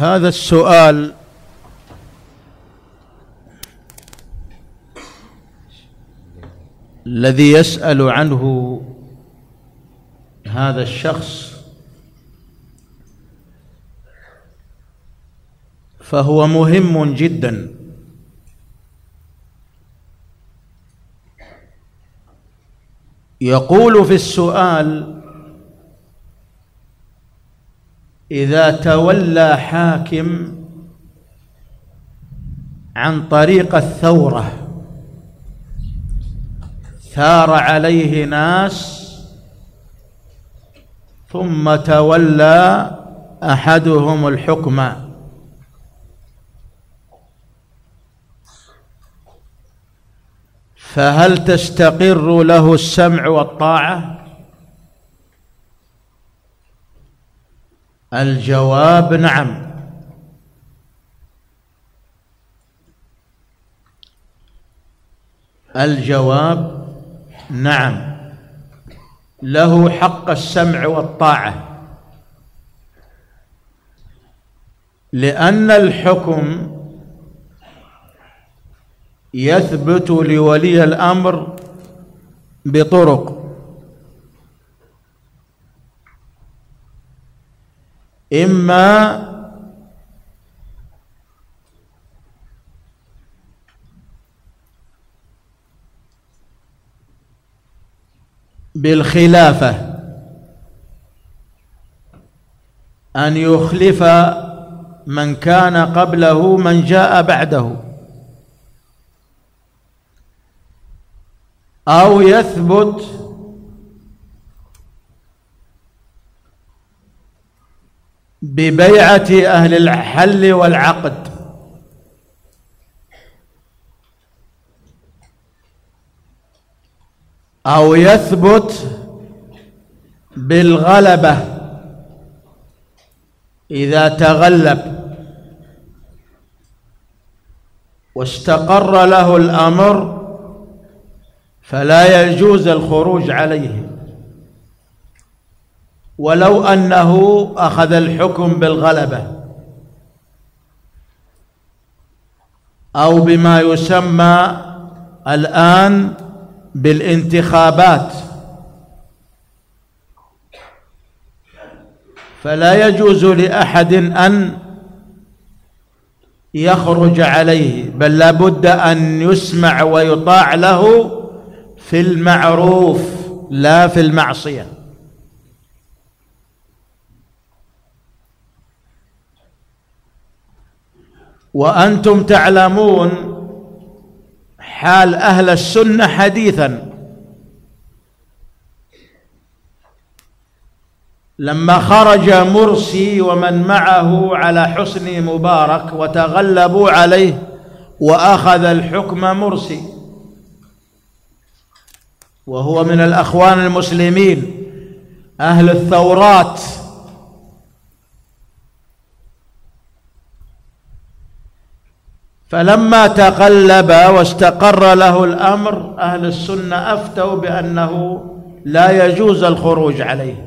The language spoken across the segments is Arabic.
هذا السؤال الذي يسأل عنه هذا الشخص فهو مهم جدا. يقول في السؤال: إذا تولى حاكم عن طريق الثورة ثار عليه ناس ثم تولى أحدهم الحكم، فهل تستقر له السمع والطاعة؟ الجواب نعم. الجواب نعم، له حق السمع والطاعة، لأن الحكم يثبت لولي الأمر بطرق: إما بالخلافة، أن يخلف من كان قبله من جاء بعده، أو يثبت ببيعة أهل الحل والعقد، أو يثبت بالغلبة إذا تغلب واستقر له الأمر فلا يجوز الخروج عليه ولو أنه أخذ الحكم بالغلبة، أو بما يسمى الآن بالانتخابات، فلا يجوز لأحد أن يخرج عليه، بل لا بد أن يسمع ويطاع له في المعروف لا في المعصية. وأنتم تعلمون حال أهل السنة حديثا، لما خرج مرسي ومن معه على حسني مبارك وتغلبوا عليه وأخذ الحكم مرسي، وهو من الأخوان المسلمين أهل الثورات، فلما تقلب واستقر له الأمر أهل السنة أفتوا بأنه لا يجوز الخروج عليه.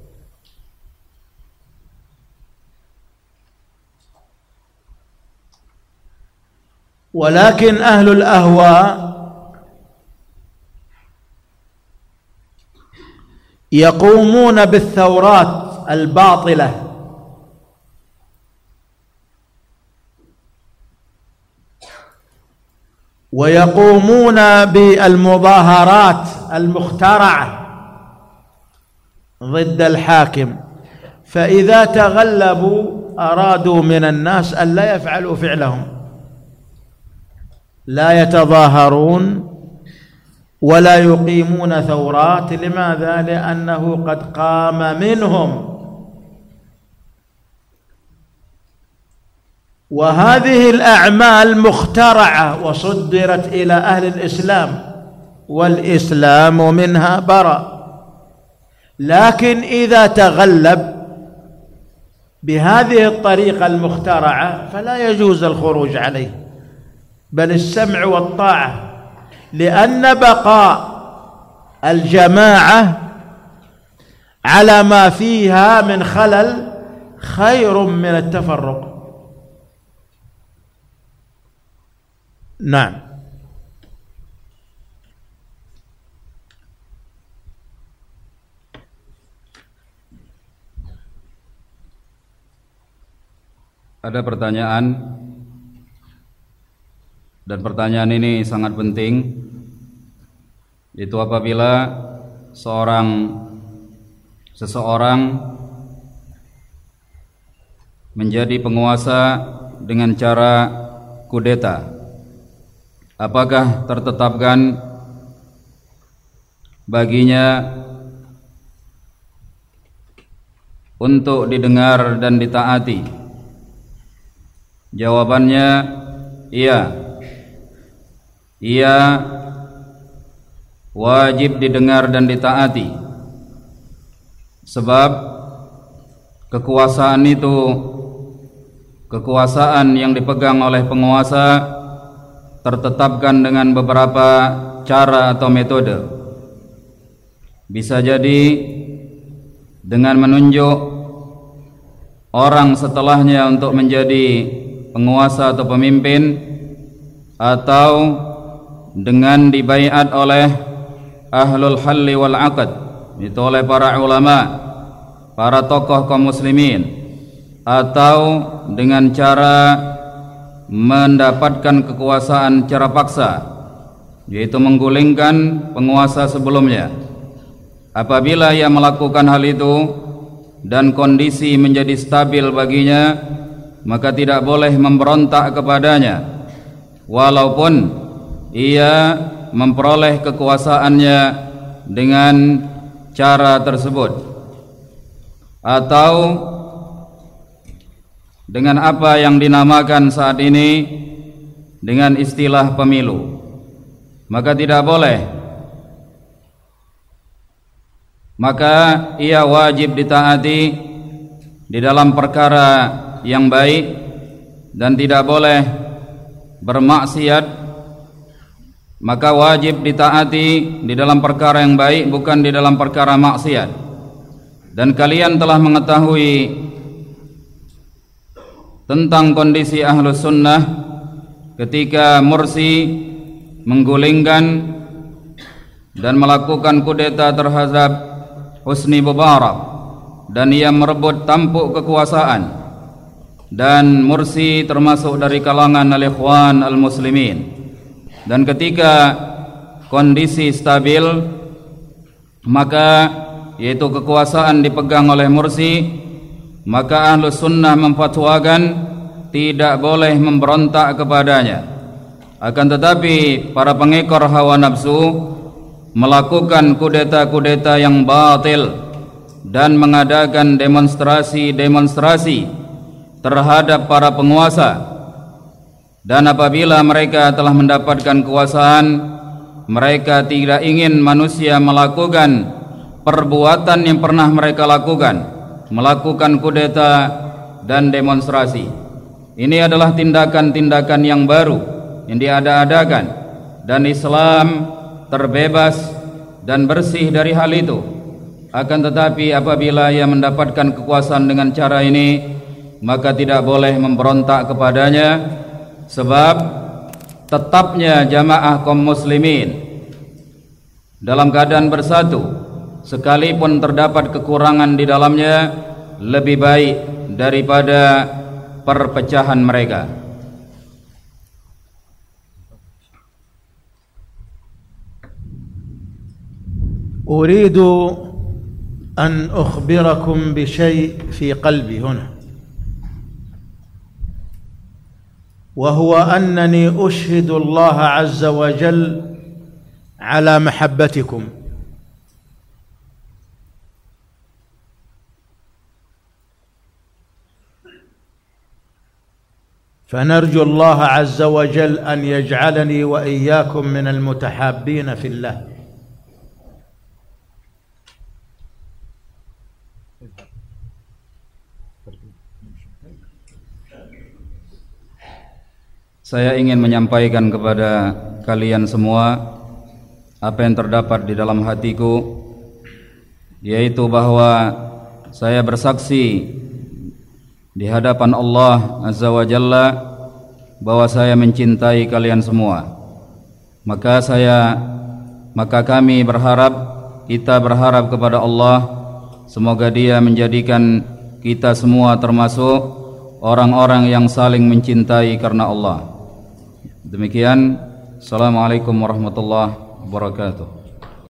ولكن أهل الأهواء يقومون بالثورات الباطلة ويقومون بالمظاهرات المخترعة ضد الحاكم، فإذا تغلبوا أرادوا من الناس أن لا يفعلوا فعلهم، لا يتظاهرون ولا يقيمون ثورات. لماذا؟ لأنه قد قام منهم. وهذه الأعمال مخترعة وصدرت إلى أهل الإسلام، والإسلام منها برأ. لكن إذا تغلب بهذه الطريقة المخترعة فلا يجوز الخروج عليه، بل السمع والطاعة، لأن بقاء الجماعة على ما فيها من خلل خير من التفرق. نعم. Ada pertanyaan, dan pertanyaan ini sangat penting, yaitu apabila seseorang menjadi penguasa dengan cara kudeta, apakah tertetapkan baginya untuk didengar dan ditaati? Jawabannya iya. Ia wajib didengar dan ditaati, sebab kekuasaan itu, kekuasaan yang dipegang oleh penguasa tertetapkan dengan beberapa cara atau metode. Bisa jadi dengan menunjuk orang setelahnya untuk menjadi penguasa atau pemimpin, atau dengan dibaiat oleh ahlul halli wal aqd, itu oleh para ulama, para tokoh kaum muslimin, atau dengan cara mendapatkan kekuasaan secara paksa, yaitu menggulingkan penguasa sebelumnya. Apabila ia melakukan hal itu dan kondisi menjadi stabil baginya, maka tidak boleh memberontak kepadanya, walaupun ia memperoleh kekuasaannya dengan cara tersebut, atau dengan apa yang dinamakan saat ini dengan istilah pemilu. Maka tidak boleh, maka ia wajib ditaati di dalam perkara yang baik dan tidak boleh bermaksiat. Maka wajib ditaati di dalam perkara yang baik, bukan di dalam perkara maksiat. Dan kalian telah mengetahui tentang kondisi Ahlus Sunnah ketika Mursi menggulingkan dan melakukan kudeta terhadap Husni Mubarak, dan ia merebut tampuk kekuasaan, dan Mursi termasuk dari kalangan al-Ikhwan al-Muslimin. Dan ketika kondisi stabil, maka yaitu kekuasaan dipegang oleh Mursi, maka Ahlus Sunnah memfatwakan tidak boleh memberontak kepadanya. Akan tetapi para pengekor hawa nafsu melakukan kudeta-kudeta yang batil dan mengadakan demonstrasi terhadap para penguasa. Dan apabila mereka telah mendapatkan kekuasaan, mereka tidak ingin manusia melakukan perbuatan yang pernah mereka lakukan, melakukan kudeta dan demonstrasi. Ini adalah tindakan-tindakan yang baru yang diada-adakan, dan Islam terbebas dan bersih dari hal itu. Akan tetapi apabila ia mendapatkan kekuasaan dengan cara ini, maka tidak boleh memberontak kepadanya, sebab tetapnya jamaah kaum muslimin dalam keadaan bersatu, sekalipun terdapat kekurangan di dalamnya, lebih baik daripada perpecahan mereka. أريد أن أخبركم بشيء في قلبي هنا، وهو أنني أشهد الله عز وجل على محبتكم، فنرجو الله عز وجل أن يجعلني وإياكم من المتحابين في الله. Saya ingin menyampaikan kepada kalian semua apa yang terdapat di dalam hatiku, yaitu bahwa saya bersaksi di hadapan Allah Azza wa Jalla bahwa saya mencintai kalian semua. Maka kami berharap, kita berharap kepada Allah, semoga Dia menjadikan kita semua termasuk orang-orang yang saling mencintai karena Allah. Demikian. Assalamualaikum warahmatullahi wabarakatuh.